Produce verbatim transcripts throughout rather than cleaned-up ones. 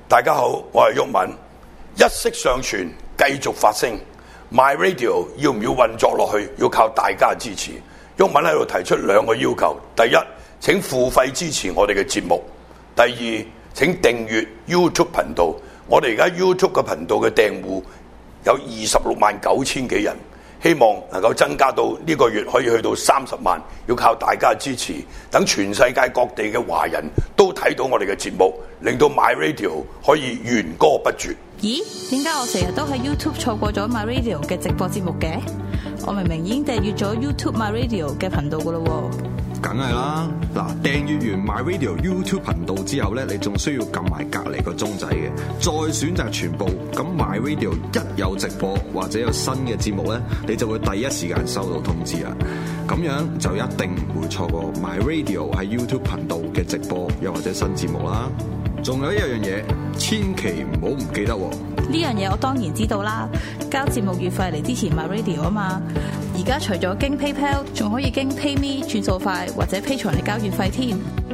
大家好，我係毓民，一息尚存，繼續發聲。My Radio 要唔要運作落去，要靠大家支持。毓民喺度提出兩個要求：第一，請付費支持我哋嘅節目；第二，請訂閱 YouTube 頻道。我哋而家 YouTube 嘅頻道嘅訂戶有二十六萬九千幾人，希望能夠增加到呢個月可以去到三十萬，要靠大家支持。等全世界各地嘅華人都睇到我哋嘅節目，令到 My Radio 可以弦歌不絕。 咦？點解我成日都喺 YouTube 錯過咗 My Radio 嘅直播節目嘅？我明明已經訂閱咗 YouTube My Radio 嘅頻道噶啦喎。 梗係啦，嗱，訂閱完 My Radio YouTube 頻道之後咧，你仲需要撳埋隔離個鐘仔嘅，再選擇全部。咁 My Radio 一有直播或者有新嘅節目咧，你就會第一時間收到通知啊！咁樣就一定唔會錯過 My Radio 喺 YouTube 頻道嘅直播又或者新節目啦。仲有一樣嘢，千祈唔好唔記得喎！ 呢樣嘢我當然知道啦，交節目月費嚟支持 My Radio 啊嘛。而家除咗經 PayPal， 仲可以經 PayMe 轉數快或者 Patreon嚟交月費添。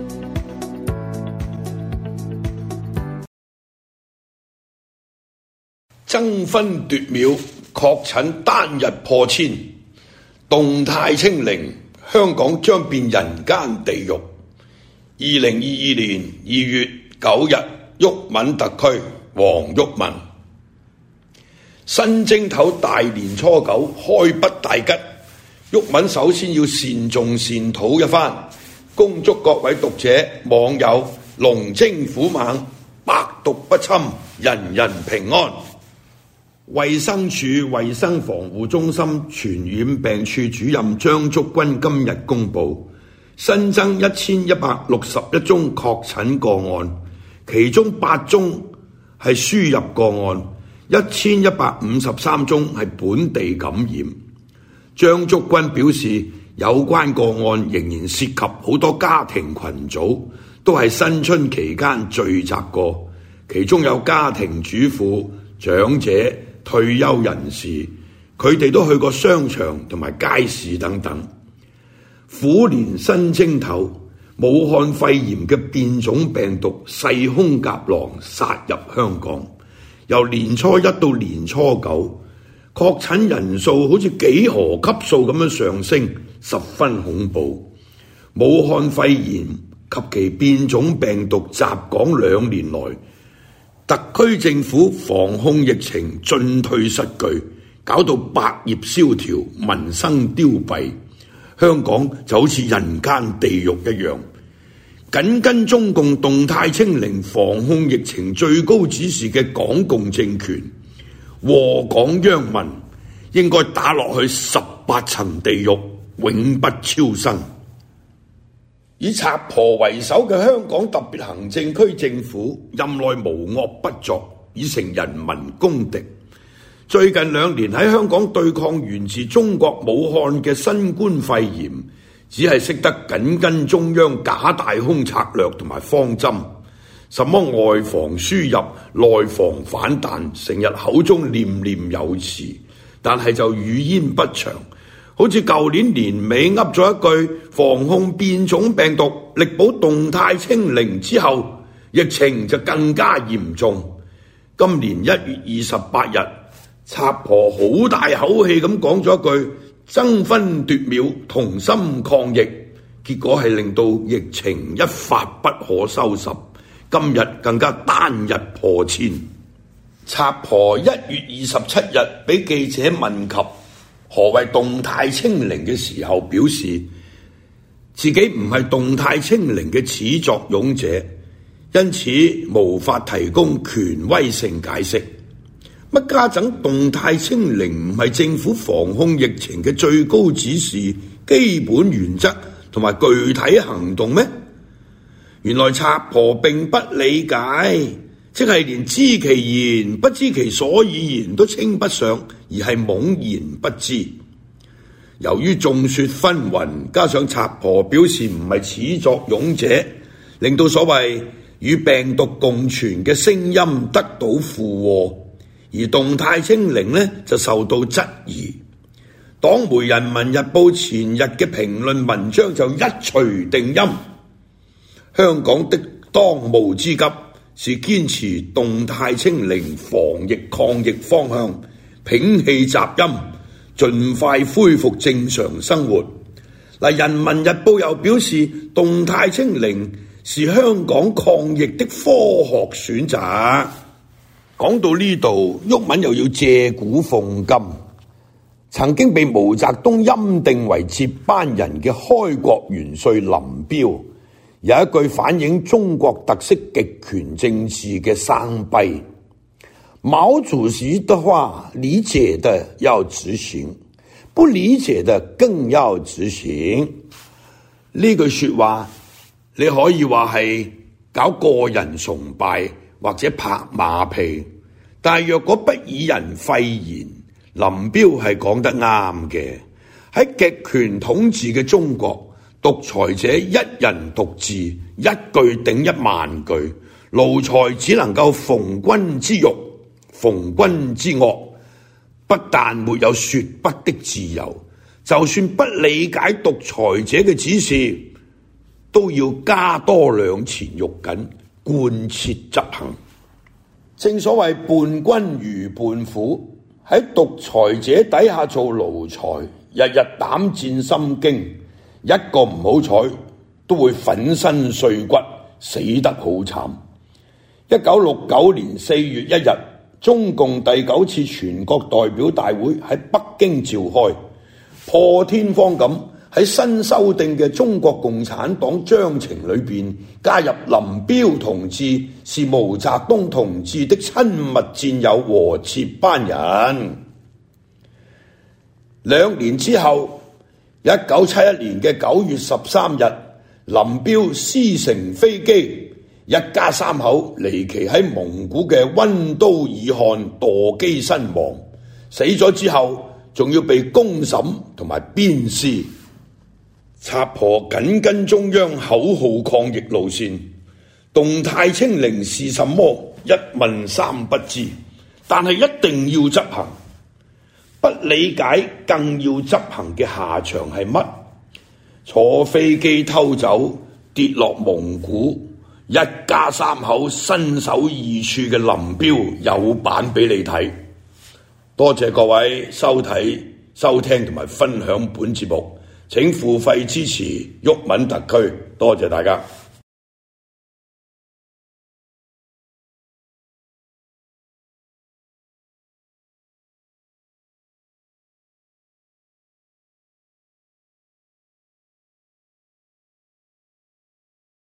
爭分奪秒，確診單日破千，動態清零，香港將變人間地獄。二零二二年二月九日，毓民特區，黃毓民。新正頭大年初九開筆大吉，毓民首先要善頌善禱一番，恭祝各位讀者網友龍精虎猛，百毒不侵，人人平安。衛生署衛生防護中心傳染病處主任張竹君今日公布，新增一千一百六十一宗確診個案，其中八宗係輸入個案，一千一百五十三宗係本地感染。張竹君表示，有關個案仍然涉及好多家庭群組，都係新春期間聚集過，其中有家庭主婦、長者、退休人士，佢哋都去過商場同埋街市等等。虎年新正頭，武漢肺炎嘅變種病毒細空夾狼殺入香港，由年初一到年初九，確診人數好似幾何級數咁樣上升，十分恐怖。武漢肺炎及其變種病毒襲港兩年來，特區政府防控疫情進退失據，搞到百業蕭條，民生凋敝，香港就好似人間地獄一樣。緊跟中共動態清零防控疫情最高指示嘅港共政權，禍港殃民，應該打落去十八層地獄，永不超生。以賊婆為首嘅香港特別行政區政府任內無惡不作，已成人民公敵。最近兩年喺香港對抗源自中國武漢嘅新冠肺炎，只係識得緊跟中央假大空策略同埋方針，什麼外防輸入、內防反彈，成日口中念念有詞，但係就語焉不詳。好似舊年年尾噏咗一句防控變種病毒，力保動態清零之後，疫情就更加嚴重。今年一月二十八日，賊婆好大口氣咁講咗一句爭分奪秒，同心抗疫，結果係令到疫情一發不可收拾。今日更加單日破千。賊婆一月二十七日俾記者問及何謂動態清零嘅時候，表示自己唔係動態清零嘅始作俑者，因此無法提供權威性解釋。乜家陣動態清零唔係政府防控疫情嘅最高指示、基本原則同埋具體行動咩？原來賊婆並不理解，即係連知其然不知其所以然都稱不上，而係懵然不知。由於眾說紛紜，加上賊婆表示唔係始作俑者，令到所謂與病毒共存嘅聲音得到附和，而動態清零呢就受到質疑。黨媒《人民日報》前日嘅評論文章就一錘定音：香港的當務之急是堅持動態清零防疫抗疫方向，摒棄雜音，盡快恢復正常生活。嗱，《人民日報》又表示，動態清零是香港抗疫的科學選擇。講到呢度，毓民又要借古諷今。曾經被毛澤東欽定為接班人嘅開國元帥林彪，有一句反映中國特色極權政治嘅生僻：毛主席的話，理解的要執行，不理解的更要執行。呢句說話，你可以話係搞個人崇拜或者拍馬屁，但係若果不以人廢言，林彪係講得啱嘅。喺極權統治嘅中國，獨裁者一人獨治，一句頂一萬句，奴才只能夠逢君之欲，逢君之惡，不但沒有說不的自由，就算不理解獨裁者嘅指示，都要加多兩錢肉緊，貫徹執行。正所謂伴君如伴虎。喺獨裁者底下做奴才，日日膽戰心驚，一個唔好彩都會粉身碎骨，死得好慘。一九六九年四月一日，中共第九次全國代表大會喺北京召開，破天荒咁喺新修訂嘅中國共產黨章程裏邊加入林彪同志是毛澤東同志的親密戰友和接班人。兩年之後，一九七一年嘅九月十三日，林彪私乘飛機，一家三口離奇喺蒙古嘅溫都爾汗墮機身亡，死咗之後仲要被公審同埋鞭屍。插婆緊跟中央口號抗疫路線，動態清零是什麼？一問三不知，但係一定要執行。不理解更要執行嘅下場係乜？坐飛機偷走跌落蒙古，一家三口身首異處嘅林彪有版俾你睇。多謝各位收睇、收聽同埋分享本節目。請付費支持毓民特區，多謝大家。